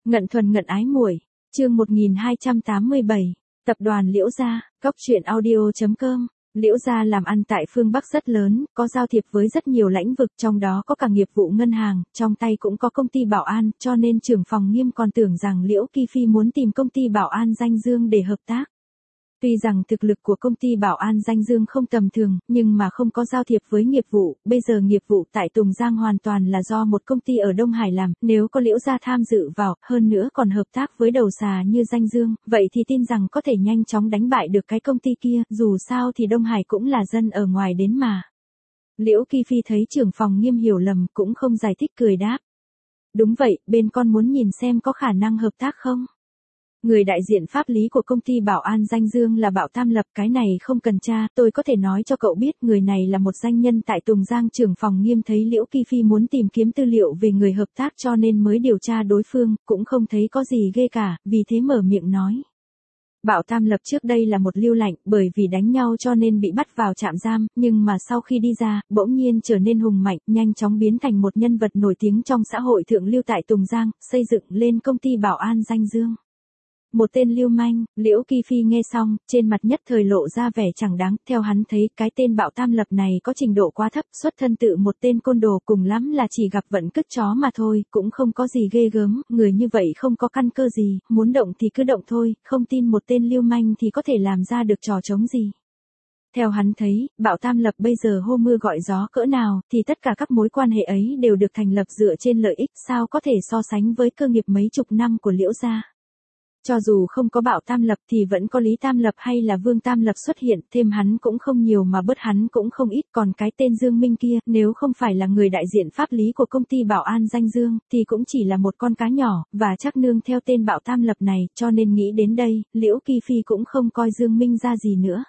Ngận thuần ngận ái muội, chương 1287, tập đoàn Liễu Gia, góc truyện audio.com. Liễu Gia làm ăn tại phương Bắc rất lớn, có giao thiệp với rất nhiều lĩnh vực, trong đó có cả nghiệp vụ ngân hàng, trong tay cũng có công ty bảo an, cho nên trưởng phòng Nghiêm còn tưởng rằng Liễu Kỳ Phi muốn tìm công ty bảo an Danh Dương để hợp tác. Tuy rằng thực lực của công ty bảo an Danh Dương không tầm thường, nhưng mà không có giao thiệp với nghiệp vụ, bây giờ nghiệp vụ tại Tùng Giang hoàn toàn là do một công ty ở Đông Hải làm, nếu có Liễu Gia tham dự vào, hơn nữa còn hợp tác với đầu xà như Danh Dương, vậy thì tin rằng có thể nhanh chóng đánh bại được cái công ty kia, dù sao thì Đông Hải cũng là dân ở ngoài đến mà. Liễu Kỳ Phi thấy trưởng phòng Nghiêm hiểu lầm, cũng không giải thích, cười đáp. Đúng vậy, bên con muốn nhìn xem có khả năng hợp tác không? Người đại diện pháp lý của công ty bảo an Danh Dương là Bảo Tam Lập, cái này không cần tra, tôi có thể nói cho cậu biết, người này là một danh nhân tại Tùng Giang. Trưởng phòng Nghiêm thấy Liễu Kỳ Phi muốn tìm kiếm tư liệu về người hợp tác cho nên mới điều tra đối phương, cũng không thấy có gì ghê cả, vì thế mở miệng nói. Bảo Tam Lập trước đây là một lưu lãnh, bởi vì đánh nhau cho nên bị bắt vào trạm giam, nhưng mà sau khi đi ra, bỗng nhiên trở nên hùng mạnh, nhanh chóng biến thành một nhân vật nổi tiếng trong xã hội thượng lưu tại Tùng Giang, xây dựng lên công ty bảo an Danh Dương. Một tên lưu manh. Liễu Kỳ Phi nghe xong, trên mặt nhất thời lộ ra vẻ chẳng đáng, theo hắn thấy cái tên Bảo Tam Lập này có trình độ quá thấp, xuất thân tự một tên côn đồ, cùng lắm là chỉ gặp vận cứt chó mà thôi, cũng không có gì ghê gớm, người như vậy không có căn cơ gì, muốn động thì cứ động thôi, không tin một tên lưu manh thì có thể làm ra được trò trống gì. Theo hắn thấy, Bảo Tam Lập bây giờ hô mưa gọi gió cỡ nào, thì tất cả các mối quan hệ ấy đều được thành lập dựa trên lợi ích, sao có thể so sánh với cơ nghiệp mấy chục năm của Liễu Gia. Cho dù không có Bảo Tam Lập thì vẫn có Lý Tam Lập hay là Vương Tam Lập xuất hiện, thêm hắn cũng không nhiều mà bớt hắn cũng không ít, còn cái tên Dương Minh kia, nếu không phải là người đại diện pháp lý của công ty bảo an Danh Dương, thì cũng chỉ là một con cá nhỏ, và chắc nương theo tên Bảo Tam Lập này, cho nên nghĩ đến đây, Liễu Kỳ Phi cũng không coi Dương Minh ra gì nữa.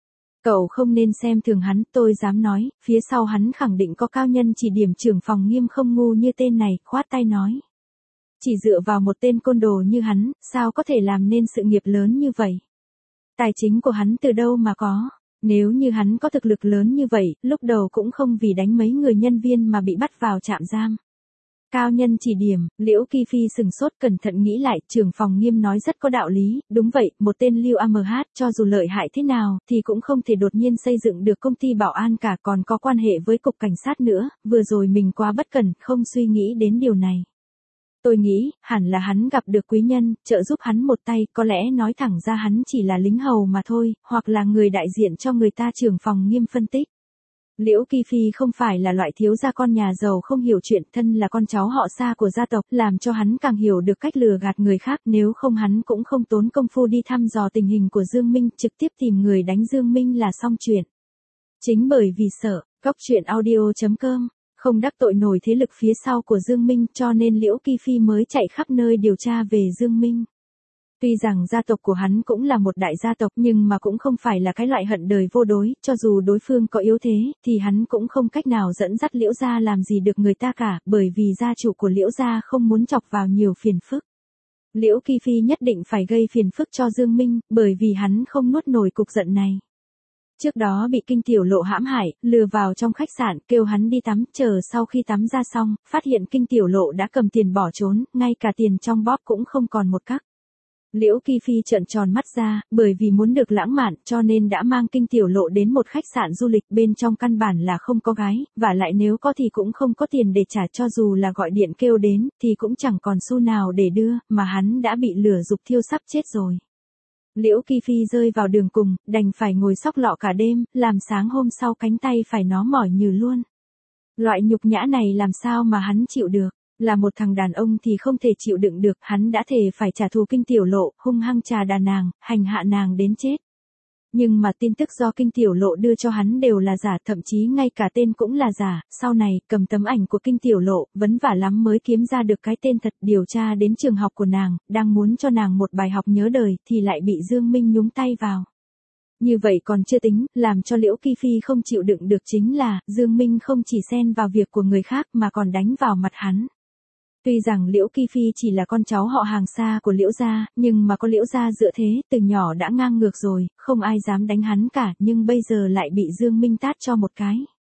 Cậu không nên xem thường hắn, tôi dám nói, phía sau hắn khẳng định có cao nhân chỉ điểm. Trưởng phòng Nghiêm không ngu như tên này, khoát tay nói. Chỉ dựa vào một tên côn đồ như hắn, sao có thể làm nên sự nghiệp lớn như vậy? Tài chính của hắn từ đâu mà có? Nếu như hắn có thực lực lớn như vậy, lúc đầu cũng không vì đánh mấy người nhân viên mà bị bắt vào trạm giam. Cao nhân chỉ điểm. Liễu Kỳ Phi sừng sốt, cẩn thận nghĩ lại, trưởng phòng Nghiêm nói rất có đạo lý, đúng vậy, một tên Lưu AMH, cho dù lợi hại thế nào, thì cũng không thể đột nhiên xây dựng được công ty bảo an cả, còn có quan hệ với cục cảnh sát nữa, vừa rồi mình quá bất cẩn, không suy nghĩ đến điều này. Tôi nghĩ, hẳn là hắn gặp được quý nhân, trợ giúp hắn một tay, có lẽ nói thẳng ra hắn chỉ là lính hầu mà thôi, hoặc là người đại diện cho người ta. Trưởng phòng Nghiêm phân tích. Liễu Kỳ Phi không phải là loại thiếu gia con nhà giàu không hiểu chuyện, thân là con cháu họ Sa của gia tộc, làm cho hắn càng hiểu được cách lừa gạt người khác, nếu không hắn cũng không tốn công phu đi thăm dò tình hình của Dương Minh, trực tiếp tìm người đánh Dương Minh là xong chuyện. Chính bởi vì sợ, góc truyện audio.com. Không đắc tội nổi thế lực phía sau của Dương Minh, cho nên Liễu Kỳ Phi mới chạy khắp nơi điều tra về Dương Minh. Tuy rằng gia tộc của hắn cũng là một đại gia tộc, nhưng mà cũng không phải là cái loại hận đời vô đối, cho dù đối phương có yếu thế, thì hắn cũng không cách nào dẫn dắt Liễu Gia làm gì được người ta cả, bởi vì gia chủ của Liễu Gia không muốn chọc vào nhiều phiền phức. Liễu Kỳ Phi nhất định phải gây phiền phức cho Dương Minh, bởi vì hắn không nuốt nổi cục giận này. Trước đó bị Kinh Tiểu Lộ hãm hại, lừa vào trong khách sạn, kêu hắn đi tắm, chờ sau khi tắm ra xong, phát hiện Kinh Tiểu Lộ đã cầm tiền bỏ trốn, ngay cả tiền trong bóp cũng không còn một cắc. Liễu Kỳ Phi trợn tròn mắt ra, bởi vì muốn được lãng mạn, cho nên đã mang Kinh Tiểu Lộ đến một khách sạn du lịch, bên trong căn bản là không có gái, và lại nếu có thì cũng không có tiền để trả, cho dù là gọi điện kêu đến, thì cũng chẳng còn xu nào để đưa, mà hắn đã bị lửa dục thiêu sắp chết rồi. Liễu Kỳ Phi rơi vào đường cùng, đành phải ngồi xóc lọ cả đêm, làm sáng hôm sau cánh tay phải nó mỏi nhừ luôn. Loại nhục nhã này làm sao mà hắn chịu được, là một thằng đàn ông thì không thể chịu đựng được, hắn đã thề phải trả thù Kinh Tiểu Lộ, hung hăng trà đà nàng, hành hạ nàng đến chết. Nhưng mà tin tức do Kinh Tiểu Lộ đưa cho hắn đều là giả, thậm chí ngay cả tên cũng là giả, sau này, cầm tấm ảnh của Kinh Tiểu Lộ, vấn vả lắm mới kiếm ra được cái tên thật, điều tra đến trường học của nàng, đang muốn cho nàng một bài học nhớ đời, thì lại bị Dương Minh nhúng tay vào. Như vậy còn chưa tính, làm cho Liễu Kỳ Phi không chịu đựng được chính là, Dương Minh không chỉ xen vào việc của người khác mà còn đánh vào mặt hắn. Tuy rằng Liễu Kỳ Phi chỉ là con cháu họ hàng xa của Liễu Gia, nhưng mà có Liễu Gia dựa thế, từ nhỏ đã ngang ngược rồi, không ai dám đánh hắn cả, nhưng bây giờ lại bị Dương Minh tát cho một cái.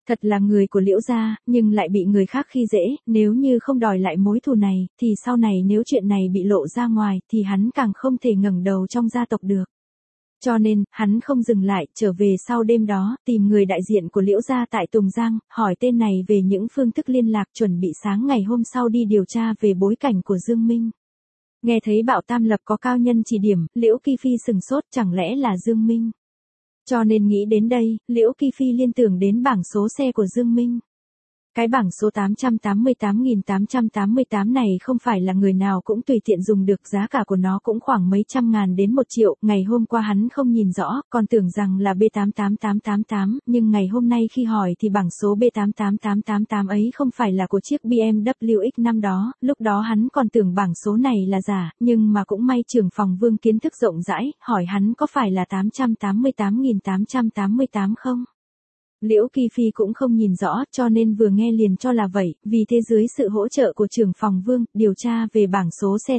Thật là người của Liễu gia, nhưng lại bị người khác khi dễ, nếu như không đòi lại mối thù này, thì sau này nếu chuyện này bị lộ ra ngoài, thì hắn càng không thể ngẩng đầu trong gia tộc được. Cho nên, hắn không dừng lại, trở về sau đêm đó, tìm người đại diện của Liễu gia tại Tùng Giang, hỏi tên này về những phương thức liên lạc, chuẩn bị sáng ngày hôm sau đi điều tra về bối cảnh của Dương Minh. Nghe thấy Bảo Tam Lập có cao nhân chỉ điểm, Liễu Kỳ Phi sừng sốt, chẳng lẽ là Dương Minh. Cho nên nghĩ đến đây, Liễu Kỳ Phi liên tưởng đến bảng số xe của Dương Minh. Cái bảng số 888.888 này không phải là người nào cũng tùy tiện dùng được, giá cả của nó cũng khoảng mấy trăm ngàn đến 1 triệu, ngày hôm qua hắn không nhìn rõ, còn tưởng rằng là B88888, nhưng ngày hôm nay khi hỏi thì bảng số B88888 ấy không phải là của chiếc BMW X năm đó, lúc đó hắn còn tưởng bảng số này là giả, nhưng mà cũng may trưởng phòng Vương kiến thức rộng rãi, hỏi hắn có phải là 888.888 không? Liễu Kỳ Phi cũng không nhìn rõ, cho nên vừa nghe liền cho là vậy, vì thế dưới sự hỗ trợ của trưởng phòng Vương, điều tra về bảng số xe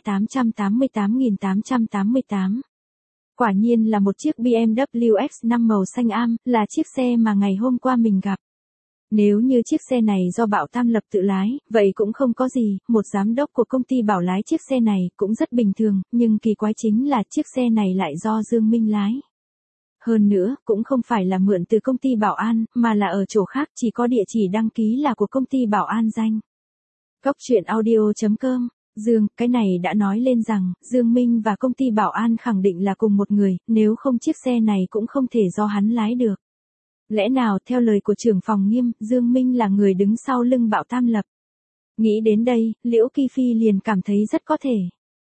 888.888. Quả nhiên là một chiếc BMW X5 màu xanh am, là chiếc xe mà ngày hôm qua mình gặp. Nếu như chiếc xe này do Bảo Tam Lập tự lái, vậy cũng không có gì, một giám đốc của công ty bảo lái chiếc xe này, cũng rất bình thường, nhưng kỳ quái chính là chiếc xe này lại do Dương Minh lái. Hơn nữa, cũng không phải là mượn từ công ty Bảo An, mà là ở chỗ khác, chỉ có địa chỉ đăng ký là của công ty Bảo An danh. Góc truyện audio.com, cái này đã nói lên rằng, Dương Minh và công ty Bảo An khẳng định là cùng một người, nếu không chiếc xe này cũng không thể do hắn lái được. Lẽ nào theo lời của trưởng phòng Nghiêm, Dương Minh là người đứng sau lưng Bảo Tam Lập? Nghĩ đến đây, Liễu Kỳ Phi liền cảm thấy rất có thể.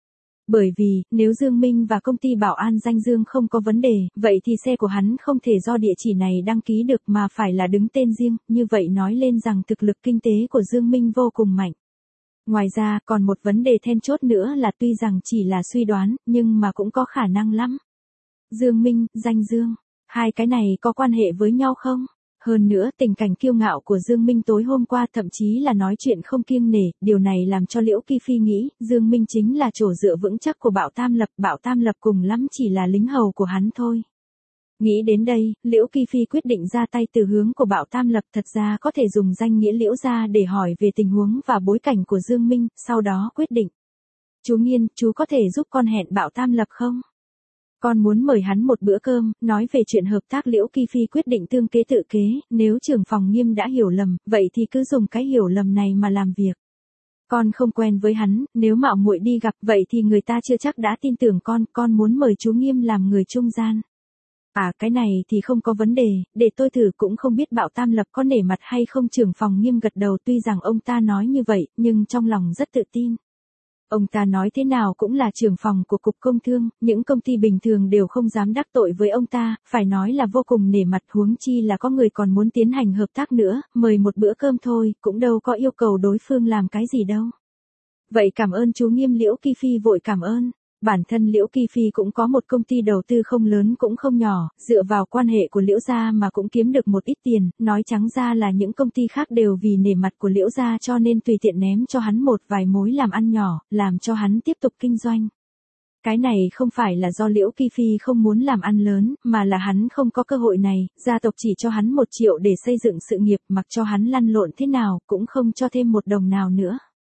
Bởi vì, nếu Dương Minh và công ty Bảo An danh Dương không có vấn đề, vậy thì xe của hắn không thể do địa chỉ này đăng ký được mà phải là đứng tên riêng, như vậy nói lên rằng thực lực kinh tế của Dương Minh vô cùng mạnh. Ngoài ra, còn một vấn đề then chốt nữa là tuy rằng chỉ là suy đoán, nhưng mà cũng có khả năng lắm. Dương Minh, danh Dương, hai cái này có quan hệ với nhau không? Hơn nữa, tình cảnh kiêu ngạo của Dương Minh tối hôm qua thậm chí là nói chuyện không kiêng nể, điều này làm cho Liễu Kỳ Phi nghĩ, Dương Minh chính là chỗ dựa vững chắc của Bảo Tam Lập cùng lắm chỉ là lính hầu của hắn thôi. Nghĩ đến đây, Liễu Kỳ Phi quyết định ra tay từ hướng của Bảo Tam Lập, thật ra có thể dùng danh nghĩa Liễu gia để hỏi về tình huống và bối cảnh của Dương Minh, sau đó quyết định. Chú Nghiên, chú có thể giúp con hẹn Bảo Tam Lập không? Con muốn mời hắn một bữa cơm, nói về chuyện hợp tác. Liễu Kỳ Phi quyết định tương kế tự kế, nếu trưởng phòng Nghiêm đã hiểu lầm, vậy thì cứ dùng cái hiểu lầm này mà làm việc. Con không quen với hắn, nếu mạo muội đi gặp, vậy thì người ta chưa chắc đã tin tưởng con muốn mời chú Nghiêm làm người trung gian. À, cái này thì không có vấn đề, để tôi thử. Cũng không biết Bảo Tam Lập có nể mặt hay không. Trưởng phòng Nghiêm gật đầu, tuy rằng ông ta nói như vậy, nhưng trong lòng rất tự tin. Ông ta nói thế nào cũng là trưởng phòng của Cục Công Thương, những công ty bình thường đều không dám đắc tội với ông ta, phải nói là vô cùng nể mặt, huống chi là có người còn muốn tiến hành hợp tác nữa, mời một bữa cơm thôi, cũng đâu có yêu cầu đối phương làm cái gì đâu. Vậy cảm ơn chú Nghiêm. Liễu Kỳ Phi vội cảm ơn. Bản thân Liễu Kỳ Phi cũng có một công ty đầu tư không lớn cũng không nhỏ, dựa vào quan hệ của Liễu gia mà cũng kiếm được một ít tiền, nói trắng ra là những công ty khác đều vì nể mặt của Liễu gia cho nên tùy tiện ném cho hắn một vài mối làm ăn nhỏ, làm cho hắn tiếp tục kinh doanh. Cái này không phải là do Liễu Kỳ Phi không muốn làm ăn lớn, mà là hắn không có cơ hội này, gia tộc chỉ cho hắn 1 triệu để xây dựng sự nghiệp, mặc cho hắn lăn lộn thế nào, cũng không cho thêm 1 đồng nào nữa.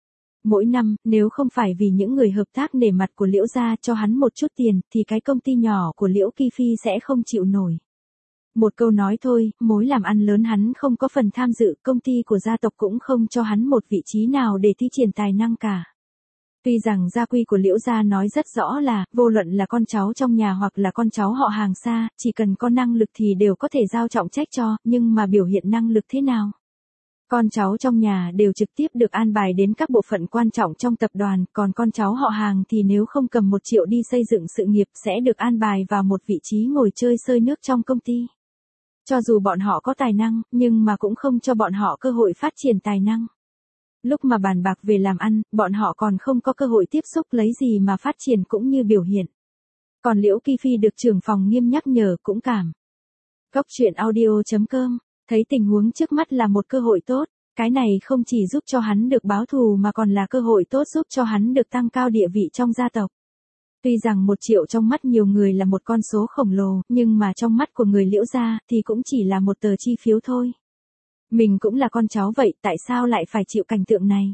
Mỗi năm, nếu không phải vì những người hợp tác nể mặt của Liễu gia cho hắn một chút tiền, thì cái công ty nhỏ của Liễu Kỳ Phi sẽ không chịu nổi. Một câu nói thôi, mối làm ăn lớn hắn không có phần tham dự, công ty của gia tộc cũng không cho hắn một vị trí nào để thi triển tài năng cả. Tuy rằng gia quy của Liễu gia nói rất rõ là, vô luận là con cháu trong nhà hoặc là con cháu họ hàng xa, chỉ cần có năng lực thì đều có thể giao trọng trách cho, nhưng mà biểu hiện năng lực thế nào? Con cháu trong nhà đều trực tiếp được an bài đến các bộ phận quan trọng trong tập đoàn, còn con cháu họ hàng thì nếu không cầm 1 triệu đi xây dựng sự nghiệp sẽ được an bài vào một vị trí ngồi chơi sơi nước trong công ty. Cho dù bọn họ có tài năng, nhưng mà cũng không cho bọn họ cơ hội phát triển tài năng. Lúc mà bàn bạc về làm ăn, bọn họ còn không có cơ hội tiếp xúc, lấy gì mà phát triển cũng như biểu hiện. Còn Liễu Kỳ Phi được trưởng phòng Nghiêm nhắc nhở cũng cảm. Góc truyện audio.com, thấy tình huống trước mắt là một cơ hội tốt, cái này không chỉ giúp cho hắn được báo thù mà còn là cơ hội tốt giúp cho hắn được tăng cao địa vị trong gia tộc. Tuy rằng 1 triệu trong mắt nhiều người là một con số khổng lồ, nhưng mà trong mắt của người Liễu gia thì cũng chỉ là một tờ chi phiếu thôi. Mình cũng là con cháu vậy, tại sao lại phải chịu cảnh tượng này?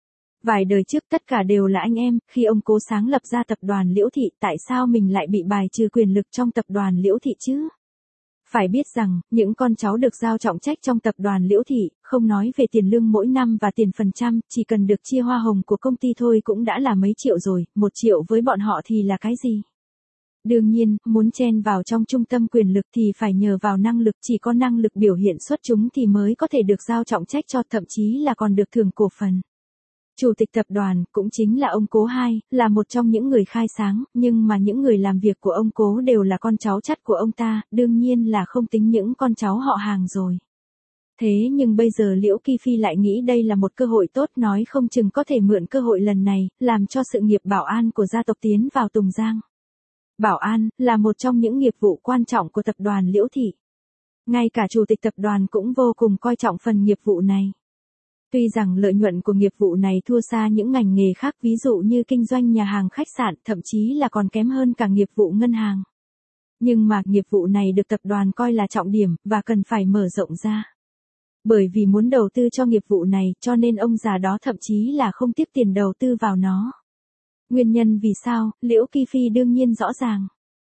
Vài đời trước tất cả đều là anh em, khi ông Cố sáng lập ra tập đoàn Liễu Thị, tại sao mình lại bị bài trừ quyền lực trong tập đoàn Liễu Thị chứ? Phải biết rằng, những con cháu được giao trọng trách trong tập đoàn Liễu Thị, không nói về tiền lương mỗi năm và tiền phần trăm, chỉ cần được chia hoa hồng của công ty thôi cũng đã là mấy triệu rồi, 1 triệu với bọn họ thì là cái gì? Đương nhiên, muốn chen vào trong trung tâm quyền lực thì phải nhờ vào năng lực, chỉ có năng lực biểu hiện xuất chúng thì mới có thể được giao trọng trách cho, thậm chí là còn được thưởng cổ phần. Chủ tịch tập đoàn, cũng chính là ông Cố II, là một trong những người khai sáng, nhưng mà những người làm việc của ông Cố đều là con cháu chắt của ông ta, đương nhiên là không tính những con cháu họ hàng rồi. Thế nhưng bây giờ Liễu Kỳ Phi lại nghĩ đây là một cơ hội tốt, nói không chừng có thể mượn cơ hội lần này, làm cho sự nghiệp bảo an của gia tộc tiến vào Tùng Giang. Bảo an, là một trong những nghiệp vụ quan trọng của tập đoàn Liễu Thị. Ngay cả chủ tịch tập đoàn cũng vô cùng coi trọng phần nghiệp vụ này. Tuy rằng lợi nhuận của nghiệp vụ này thua xa những ngành nghề khác, ví dụ như kinh doanh nhà hàng khách sạn, thậm chí là còn kém hơn cả nghiệp vụ ngân hàng. Nhưng mà nghiệp vụ này được tập đoàn coi là trọng điểm, và cần phải mở rộng ra. Bởi vì muốn đầu tư cho nghiệp vụ này, cho nên ông già đó thậm chí là không tiếp tiền đầu tư vào nó. Nguyên nhân vì sao, Liễu Kỳ Phi đương nhiên rõ ràng.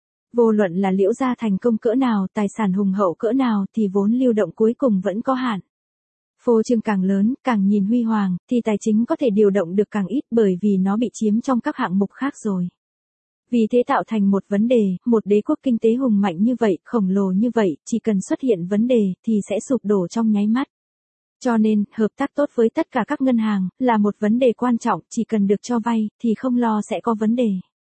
Vô luận là Liễu gia thành công cỡ nào, tài sản hùng hậu cỡ nào thì vốn lưu động cuối cùng vẫn có hạn. Phô trương càng lớn, càng nhìn huy hoàng, thì tài chính có thể điều động được càng ít, bởi vì nó bị chiếm trong các hạng mục khác rồi. Vì thế tạo thành một vấn đề, một đế quốc kinh tế hùng mạnh như vậy, khổng lồ như vậy, chỉ cần xuất hiện vấn đề thì sẽ sụp đổ trong nháy mắt. Cho nên, hợp tác tốt với tất cả các ngân hàng là một vấn đề quan trọng, chỉ cần được cho vay thì không lo sẽ có vấn đề.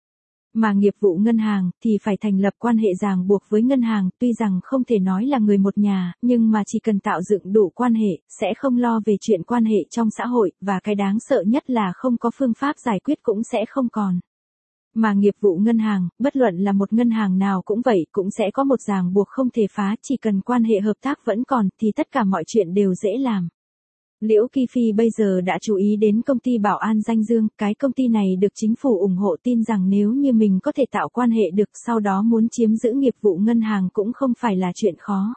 Mà nghiệp vụ ngân hàng thì phải thành lập quan hệ ràng buộc với ngân hàng, tuy rằng không thể nói là người một nhà, nhưng mà chỉ cần tạo dựng đủ quan hệ, sẽ không lo về chuyện quan hệ trong xã hội, và cái đáng sợ nhất là không có phương pháp giải quyết cũng sẽ không còn. Mà nghiệp vụ ngân hàng, bất luận là một ngân hàng nào cũng vậy, cũng sẽ có một ràng buộc không thể phá, chỉ cần quan hệ hợp tác vẫn còn thì tất cả mọi chuyện đều dễ làm. Liễu Kỳ Phi bây giờ đã chú ý đến công ty bảo an Danh Dương, cái công ty này được chính phủ ủng hộ, tin rằng nếu như mình có thể tạo quan hệ được, sau đó muốn chiếm giữ nghiệp vụ ngân hàng cũng không phải là chuyện khó.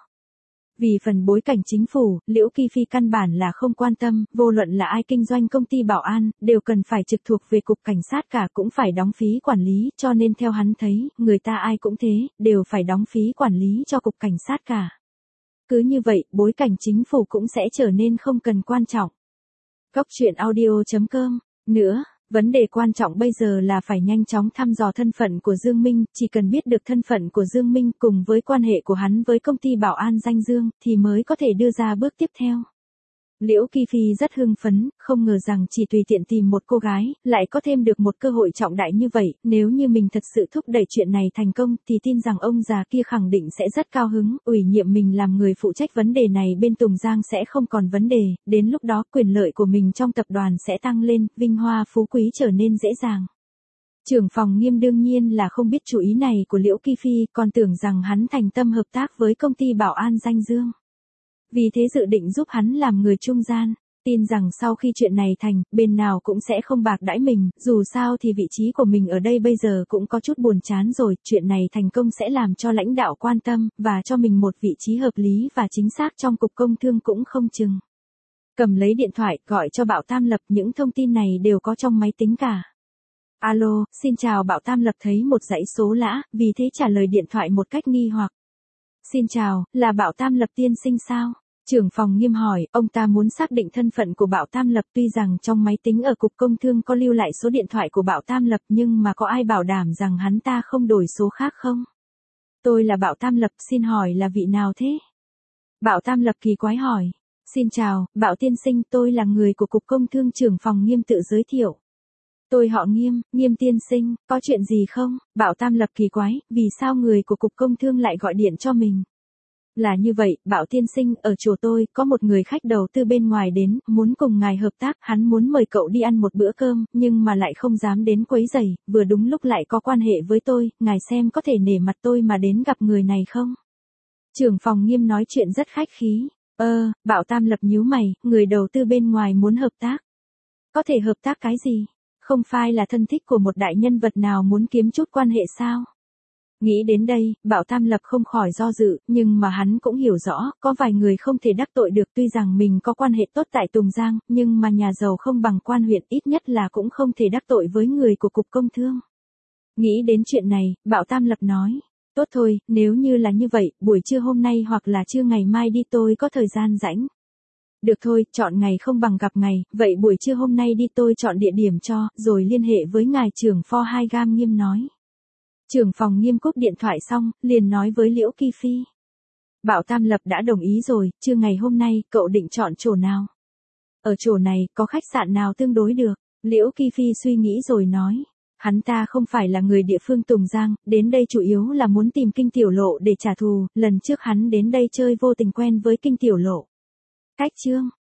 Vì phần bối cảnh chính phủ, Liễu Kỳ Phi căn bản là không quan tâm, vô luận là ai kinh doanh công ty bảo an, đều cần phải trực thuộc về cục cảnh sát cả, cũng phải đóng phí quản lý, cho nên theo hắn thấy, người ta ai cũng thế, đều phải đóng phí quản lý cho cục cảnh sát cả. Cứ như vậy, bối cảnh chính phủ cũng sẽ trở nên không cần quan trọng. Góc truyện audio.com. Nữa, vấn đề quan trọng bây giờ là phải nhanh chóng thăm dò thân phận của Dương Minh, chỉ cần biết được thân phận của Dương Minh cùng với quan hệ của hắn với công ty bảo an Danh Dương, thì mới có thể đưa ra bước tiếp theo. Liễu Kỳ Phi rất hưng phấn, không ngờ rằng chỉ tùy tiện tìm một cô gái, lại có thêm được một cơ hội trọng đại như vậy, nếu như mình thật sự thúc đẩy chuyện này thành công, thì tin rằng ông già kia khẳng định sẽ rất cao hứng, ủy nhiệm mình làm người phụ trách vấn đề này bên Tùng Giang sẽ không còn vấn đề, đến lúc đó quyền lợi của mình trong tập đoàn sẽ tăng lên, vinh hoa phú quý trở nên dễ dàng. Trưởng phòng Nghiêm đương nhiên là không biết chủ ý này của Liễu Kỳ Phi, còn tưởng rằng hắn thành tâm hợp tác với công ty bảo an Danh Dương. Vì thế dự định giúp hắn làm người trung gian, tin rằng sau khi chuyện này thành, bên nào cũng sẽ không bạc đãi mình, dù sao thì vị trí của mình ở đây bây giờ cũng có chút buồn chán rồi, chuyện này thành công sẽ làm cho lãnh đạo quan tâm, và cho mình một vị trí hợp lý và chính xác trong cục công thương cũng không chừng. Cầm lấy điện thoại, gọi cho Bảo Tam Lập, những thông tin này đều có trong máy tính cả. Alo, xin chào. Bảo Tam Lập thấy một dãy số lạ, vì thế trả lời điện thoại một cách nghi hoặc. Xin chào, là Bảo Tam Lập tiên sinh sao? Trưởng phòng Nghiêm hỏi, ông ta muốn xác định thân phận của Bảo Tam Lập, tuy rằng trong máy tính ở cục công thương có lưu lại số điện thoại của Bảo Tam Lập, nhưng mà có ai bảo đảm rằng hắn ta không đổi số khác không? Tôi là Bảo Tam Lập, xin hỏi là vị nào thế? Bảo Tam Lập kỳ quái hỏi. Xin chào, Bảo tiên sinh, tôi là người của cục công thương. Trưởng phòng Nghiêm tự giới thiệu. Tôi họ Nghiêm, Nghiêm tiên sinh, có chuyện gì không? Bảo Tam Lập kỳ quái, vì sao người của cục công thương lại gọi điện cho mình? Là như vậy, Bảo tiên sinh, ở chỗ tôi, có một người khách đầu tư bên ngoài đến, muốn cùng ngài hợp tác, hắn muốn mời cậu đi ăn một bữa cơm, nhưng mà lại không dám đến quấy rầy, vừa đúng lúc lại có quan hệ với tôi, ngài xem có thể nể mặt tôi mà đến gặp người này không? Trưởng phòng Nghiêm nói chuyện rất khách khí. Bảo Tam Lập nhíu mày, người đầu tư bên ngoài muốn hợp tác. Có thể hợp tác cái gì? Không phải là thân thích của một đại nhân vật nào muốn kiếm chút quan hệ sao? Nghĩ đến đây, Bảo Tam Lập không khỏi do dự, nhưng mà hắn cũng hiểu rõ, có vài người không thể đắc tội được, tuy rằng mình có quan hệ tốt tại Tùng Giang, nhưng mà nhà giàu không bằng quan huyện, ít nhất là cũng không thể đắc tội với người của Cục Công Thương. Nghĩ đến chuyện này, Bảo Tam Lập nói, tốt thôi, nếu như là như vậy, buổi trưa hôm nay hoặc là trưa ngày mai đi, tôi có thời gian rảnh. Được thôi, chọn ngày không bằng gặp ngày, vậy buổi trưa hôm nay đi, tôi chọn địa điểm cho, rồi liên hệ với ngài trưởng phó Hai Gam Nghiêm nói. Trưởng phòng Nghiêm cúp điện thoại xong, liền nói với Liễu Kỳ Phi. Bảo Tam Lập đã đồng ý rồi, trưa ngày hôm nay, cậu định chọn chỗ nào? Ở chỗ này, có khách sạn nào tương đối được? Liễu Kỳ Phi suy nghĩ rồi nói. Hắn ta không phải là người địa phương Tùng Giang, đến đây chủ yếu là muốn tìm Kinh Tiểu Lộ để trả thù, lần trước hắn đến đây chơi vô tình quen với Kinh Tiểu Lộ. Cách chương